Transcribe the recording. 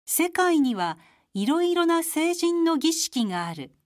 世界にはいろいろな成人の儀式がある。